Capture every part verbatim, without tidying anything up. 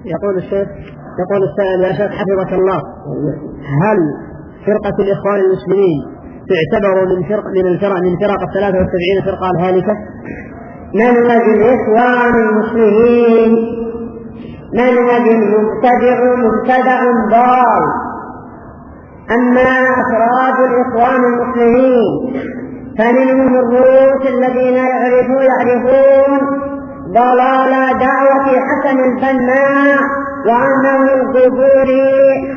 يقول الشيخ يقول السائل: يا شيخ حفظك الله، هل فرقة الإخوان المسلمين تعتبر من فرق من الفرق من فرق الثلاثة والسبعين فرقة الهالكة؟ منهج الإخوان المسلمين منهج مبتدع مبتدع ضال. أما أفراد الإخوان المسلمين فمنهم الروس الذين يعرفون يعرفون ضلال دعوة حسن البنا وأنه قبوري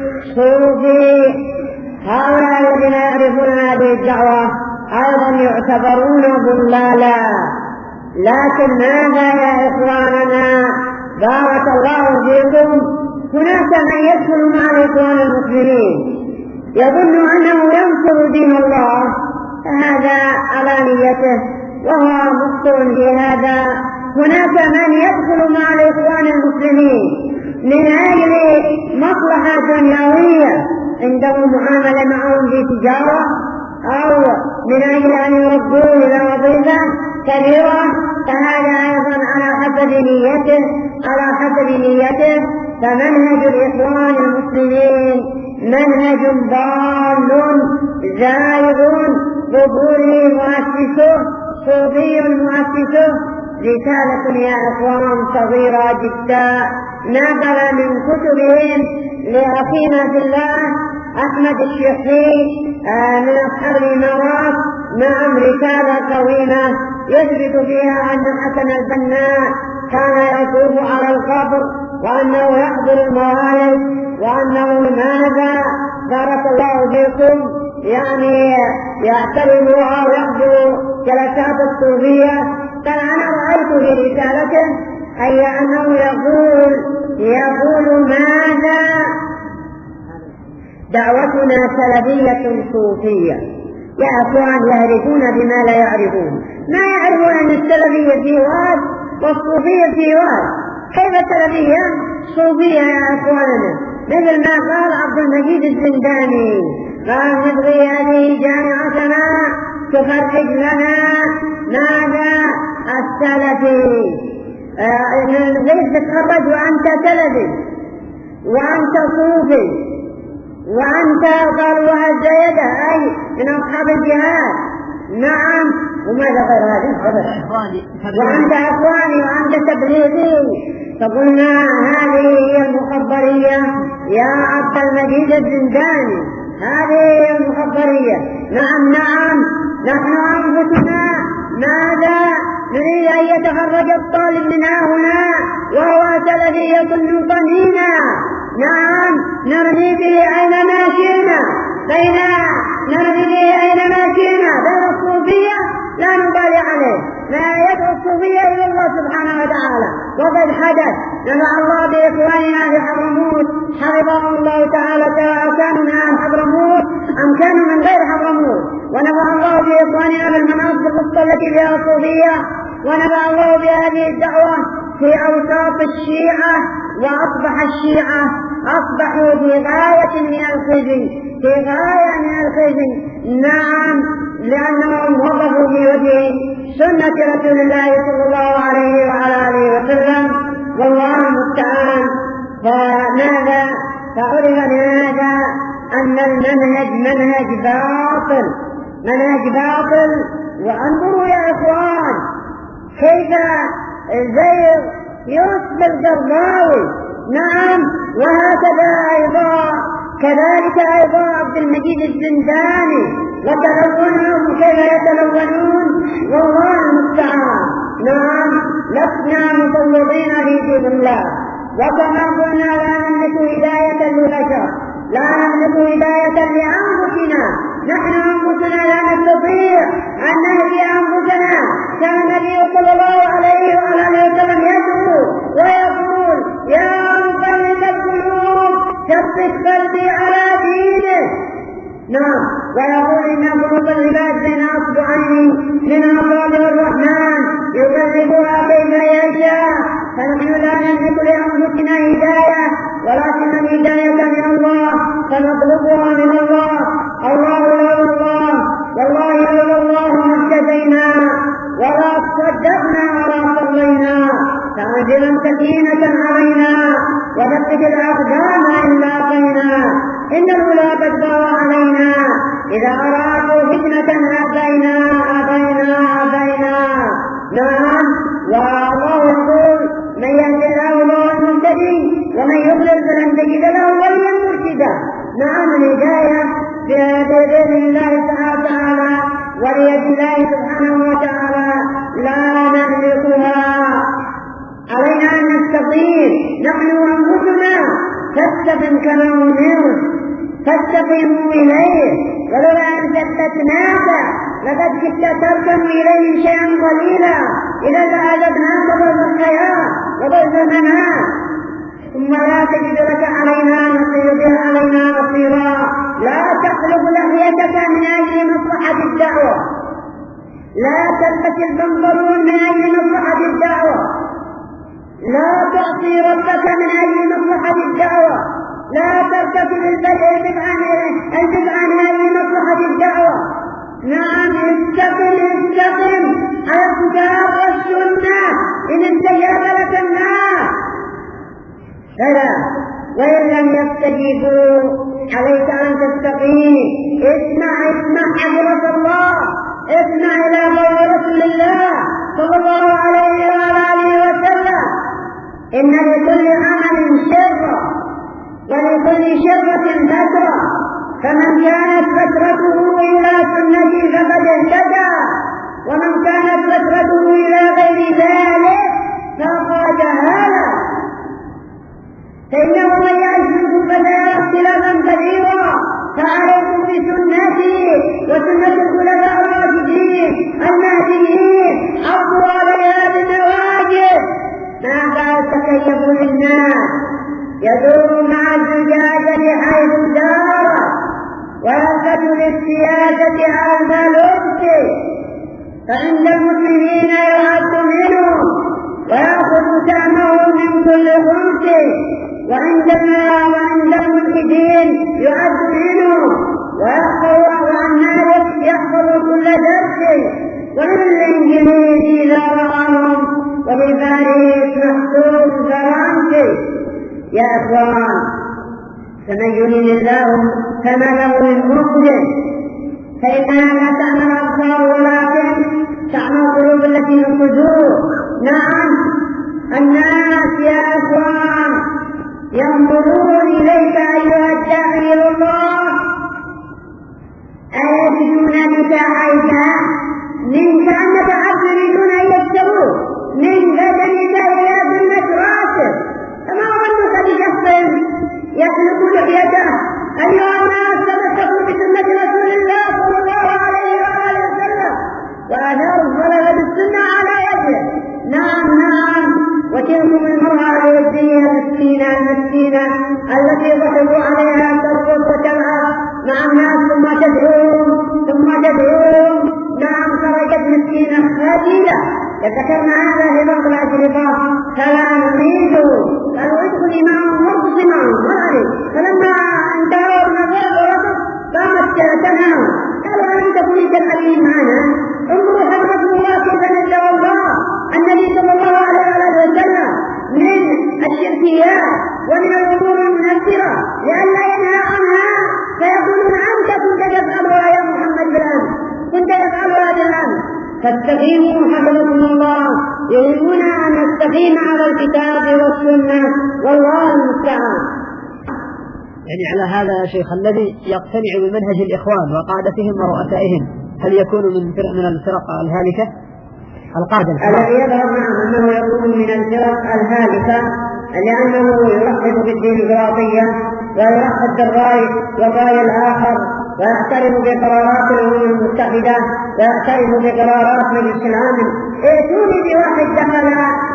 صوفي. هؤلاء الذين يعرفون هذه الدعوة أيضا يعتبرون ضلالا. لكن ماذا يا إخواننا بارك الله فيكم، هناك من يدخل مع الإخوان المسلمين يظن أنه ينصر دين الله، فهذا على نيته وهو مخطئ في هذا. هناك من يدخل مع الإخوان المسلمين من أجل مصلحة دنيوية، عندهم معاملة معهم في تجارة، أو من أجل أن يردوه إلى وظيفة كبيرة، فهذا أيضا على حسب نيته على حسب نيته. فمنهج الإخوان المسلمين منهج ضال زائغ قبوري مؤسسه صوفي مؤسسه. رسالة يا إخوان صغيرة جدا نقل من كتبهم لأخينا في الله أحمد الشيخي من أصحاب الإمارات، نعم رسالة طويلة يثبت فيها أن حسن البنا كان يطوف على القبر، وأنه يحضر الموالد، وأنه ماذا بارك الله فيكم يعني يعترض أو يحضر جلسات الصوفية. فأنا رأيت في رسالته أي أنه يقول يقول ماذا دعوتنا سلفية صوفية. يا أخوان يعرفون بما لا يعرفون، ما يعرفون أن السلفية في واد والصوفية في واد. كيف السلفية صوفية يا أخواننا؟ مثل ما قال عبد المجيد الزنداني، قال نبغي هذه جامعتنا تخرج لنا ماذا السلفي. نريد تتخرج وأنت سلفي وأنت صوفي وأنت قالوا الزيادة أي من أصحاب الجهاد، نعم، وماذا غير هذا؟ وأنت أخواني وأنت تبليغي. فقلنا هذه هي المخبرية يا عبد المجيد الزنداني، هذه هي المخبرية. نعم نعم نحن أنفسنا ماذا نريد أن يتخرج الطالب منا هنا وهو سلفية نطنينا، نعم نرمي به أينما شئنا، بين نرمي به أينما شئنا بين الصوفية لا نبالي عليه، ما يدعو الصوفية إلى الله سبحانه وتعالى. وقد حدث نفع الله بإخواننا في حضرموت حفظهم الله تعالى، سواء كانوا من أهل حضرموت أم كانوا من غير حضرموت، ونفع الله بإخواننا بالمناصب الخاصة التي فيها الصوفية، ونفع الله بهذه الدعوة في أوساط الشيعة. وأصبح الشيعة أصبحوا في غاية من الخزي في غاية من الخزي نعم، لأنهم وضعوا في وجه سنة رسول الله صلى الله عليه وعلى آله وسلم، والله المستعان. فماذا فعرف بهذا أن المنهج منهج باطل منهج باطل. وانظروا يا إخوان كيف زي يوسف القرضاوي، نعم، وهكذا أيضا كذلك أيضا عبد المجيد الزنداني، وتلونهم كيف يتلونون، والله المستعان. نعم لسنا مفوضين في دين الله، وكما قلنا لا نملك هداية للبشر، لا نملك هداية لأنفسنا، نحن أنفسنا لا نستطيع أن نهدي أنفسنا. كان النبي صلى الله عليه وآله وسلم يدعو ويقول يا مقلب القلوب ثبت قلبي على دينك، نعم، ويقول إن قلوب العباد بين أصبعين من أصابع الرحمن يقلبها كيف يشاء. فنحن لا نملك لأنفسنا هداية، ولكن الهداية من الله، فنطلبها من الله. الله لولا الله والله لولا الله ما اهتدينا ولا تصدقنا ولا صلينا، فأنزلا سكينة علينا ثبت الأقدام إن لاقينا إن الأولى قد بغوا علينا إذا أرادوا فتنة أبينا أبينا أبينا. نعم، والله يقول من يهد الله فهو المهتدي ومن يضلل فلن تجد له وليا مرشدا. نعم، الهداية بإذن الله تعالى وليد الله سبحانه وتعالى لا نملكها، علينا أن نستقيم نحن أنفسنا فاستقم كما أمرت فاستقيموا إليه، ولولا أن ثبتناك لقد كنت تركن إليه شيئا قليلا إذا لأذقناك ضرب الحياة وضرب الممات، ثم لا تجد لك علينا نصيرا علينا نصيرا. لا تخلق لحيتك من أجل مصلحة الدعوة، لا تلبس البنطلون من أجل مصلحة الدعوة، لا تعصي ربك من أجل مصلحة الدعوة، لا ترتكب البدع عن البدع من أجل مصلحة الدعوة. نعم، استقم استقم على الكتاب والسنة إن استجاب لك الناس. فلا، وإن لم يستجيبوا عليك أن تستقيم. اسمع اسمع حضرة الله، اسمع إلى قول رسول الله صلى الله عليه وآله وسلم: إن لكل عمل شرة ولكل شرة فترة، فمن كانت فترته إلى سنتي فقد اهتدى، ومن كانت فترته إلى غير ذلك فقد هلك. فإنه من يعش منكم فسيرى اختلافا كثيرا، فعليكم بسنتي وسنة الخلفاء الراشدين المهديين عضوا عليها بالنواجذ. ماذا تكيفوا للناس يدور مع الزجاجة حيث دار، ويلفت للسياسة عن الوقت، فعند المسلمين يرهب منهم ويأخذ سهمه من كل خمس، وعندما وعند الملحدين يعد منه ويحفظ عن مالك يحفظ كل درس، ومن الإنجليزي إذا رآهم وبباريس محسوب فرنسي. يا أخوان، فمن يريد الله فما له من مخرج، فإنها لا تعمل الأبصار ولكن تعمل القلوب التي في الصدور. نعم، الناس يا أخوان ينظرون إليك أيها الداعي إلى الله، أيجدون بك عيبا منك أنك عبد يريدون أن يكتبوا من بدنك إلى ذمة راسك، فما ظنك بشخص يخلق لحيته؟ أيها الناس تمسكوا بسنة رسول الله صلى الله عليه وآله وسلم وآثار الصلاة بالسنة على يده. نعم نعم، وتلكم المرأة الوجهية المسكينة المسكينة التي ضحكوا عليها ترقص وتلعب مع الناس ثم تدعوهم ثم تدعوهم. نعم، خرجت مسكينة خجيلة. ذكرنا هذا في بعض الأشرطة، فلا نريد قالوا ادخلي معهم وارقصي معهم وعلي، فلما انتهوا النظر ورقص قامت تنام، قالوا ألم تكوني تلعبين معنا؟ انظروا حضرة الله كيف نزل الله النبي صلى الله عليه وسلم من الشركيات ومن الأمور المنفرة لئلا ينهى عنها، فيقولون أنت كنت تفعلها يا محمد بالأمس، كنت تفعلها بالأمس. فاستقيموا حفظكم الله، يريدون أن نستقيم على الكتاب والسنة والله المستعان. يعني على هذا يا شيخ الذي يقتنع بمنهج الإخوان وقادتهم ورؤسائهم هل يكون من فرق من الفرق الهالكة؟ القادة الذي يظهر معه أنه يكون من الفرق الهالكة لأنه يرحب بالديمقراطية ويرحب بالرأي والرأي الآخر ويعترف بقرارات الأمم المتحدة ويعترف بقرارات مجلس الأمن. ائتوني بواحد دخل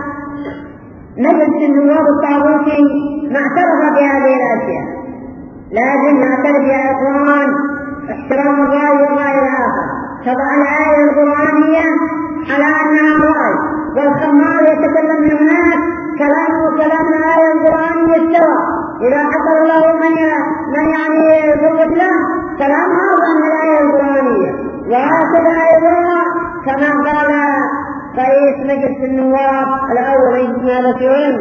مجلس النواب الطاغوتي ما اعترف بهذه الأشياء. لازم نعترف يا إخوان احترام الرأي والرأي الآخر. تضع الآية القرآنية على أنها رأي، والخمار يتكلم من هناك كلامه كلام الآية القرآنية سوا. إذا حصل الله من من يعني يضبط له كلامها عن الآية القرآنية. وهكذا أيضا كما قال رئيس مجلس النواب الأول ماذا في وين؟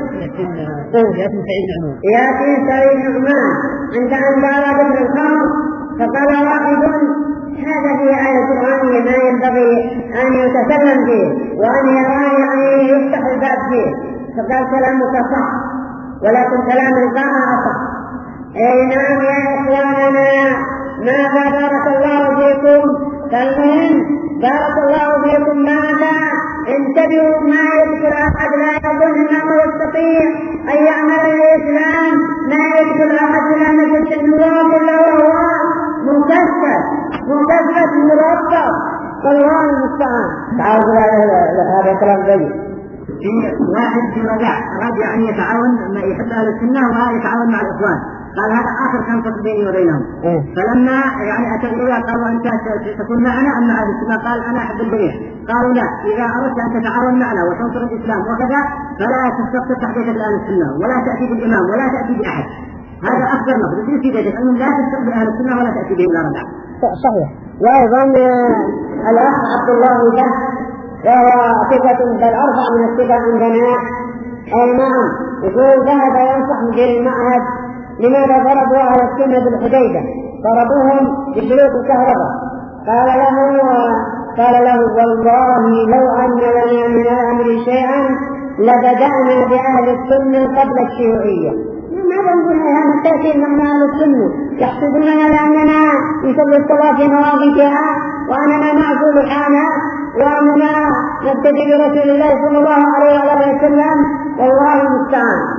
ياسين سعيد نعمان عند أن أراد ابن الخمر فقال واحد هذا في آية قرآنية ما ينبغي أن يتكلم فيه وأن يرى يعني يفتح الباب فيه، فقال كلامك صح ولكن كلام الباء أصح. أي نعم يا إخواننا ماذا بارك الله فيكم؟ فالمهم بارك الله فيكم ماذا؟ انتبهوا ما يذكر أحد لا يظن أنه يستطيع أن يعمل الإسلام، ما يذكر أحد لا مجلس النواب إلا وهو مكثف مكثف مرتب، فالله المستعان. تعالوا هذا كلام جيد. في واحد في رجع أراد يعني يتعاون ما يحب أهل السنة وما يتعاون مع الإخوان، قال هذا آخر كان فصل بيني وبينهم. إيه؟ فلما يعني أتى إليه قالوا أنت تكون معنا أم مع أهل السنة؟ قال أنا أحب الجميع. قالوا لا، إذا أردت أن تتعاون معنا وتنصر الإسلام وكذا فلا تستقطع تحديث أهل السنة ولا تأتي بالإمام ولا تأتي بأحد. هذا أكبر نقد في سيدتك أنهم لا تستقطع أهل السنة ولا تأتي بهم لا رجع. صحيح. وأيضا الأخ عبد الله ده وهو ثقة بل أرفع من الثقة عندنا. أي نعم يقول ذهب ينصح مدير المعهد لماذا ضربوا على السنة بالحديدة؟ ضربوهم بشروط الكهرباء. قال له قال له والله لو أن لنا من الأمر شيئا لبدأنا بأهل السنة قبل الشيوعية. ماذا نقول هذا التأثير من أهل السنة؟ يحسدوننا لأننا نصلي الصلاة في مواقفها وأننا نعزو لحانا وأننا نبتدي برسول الله صلى الله عليه وسلم، والله المستعان.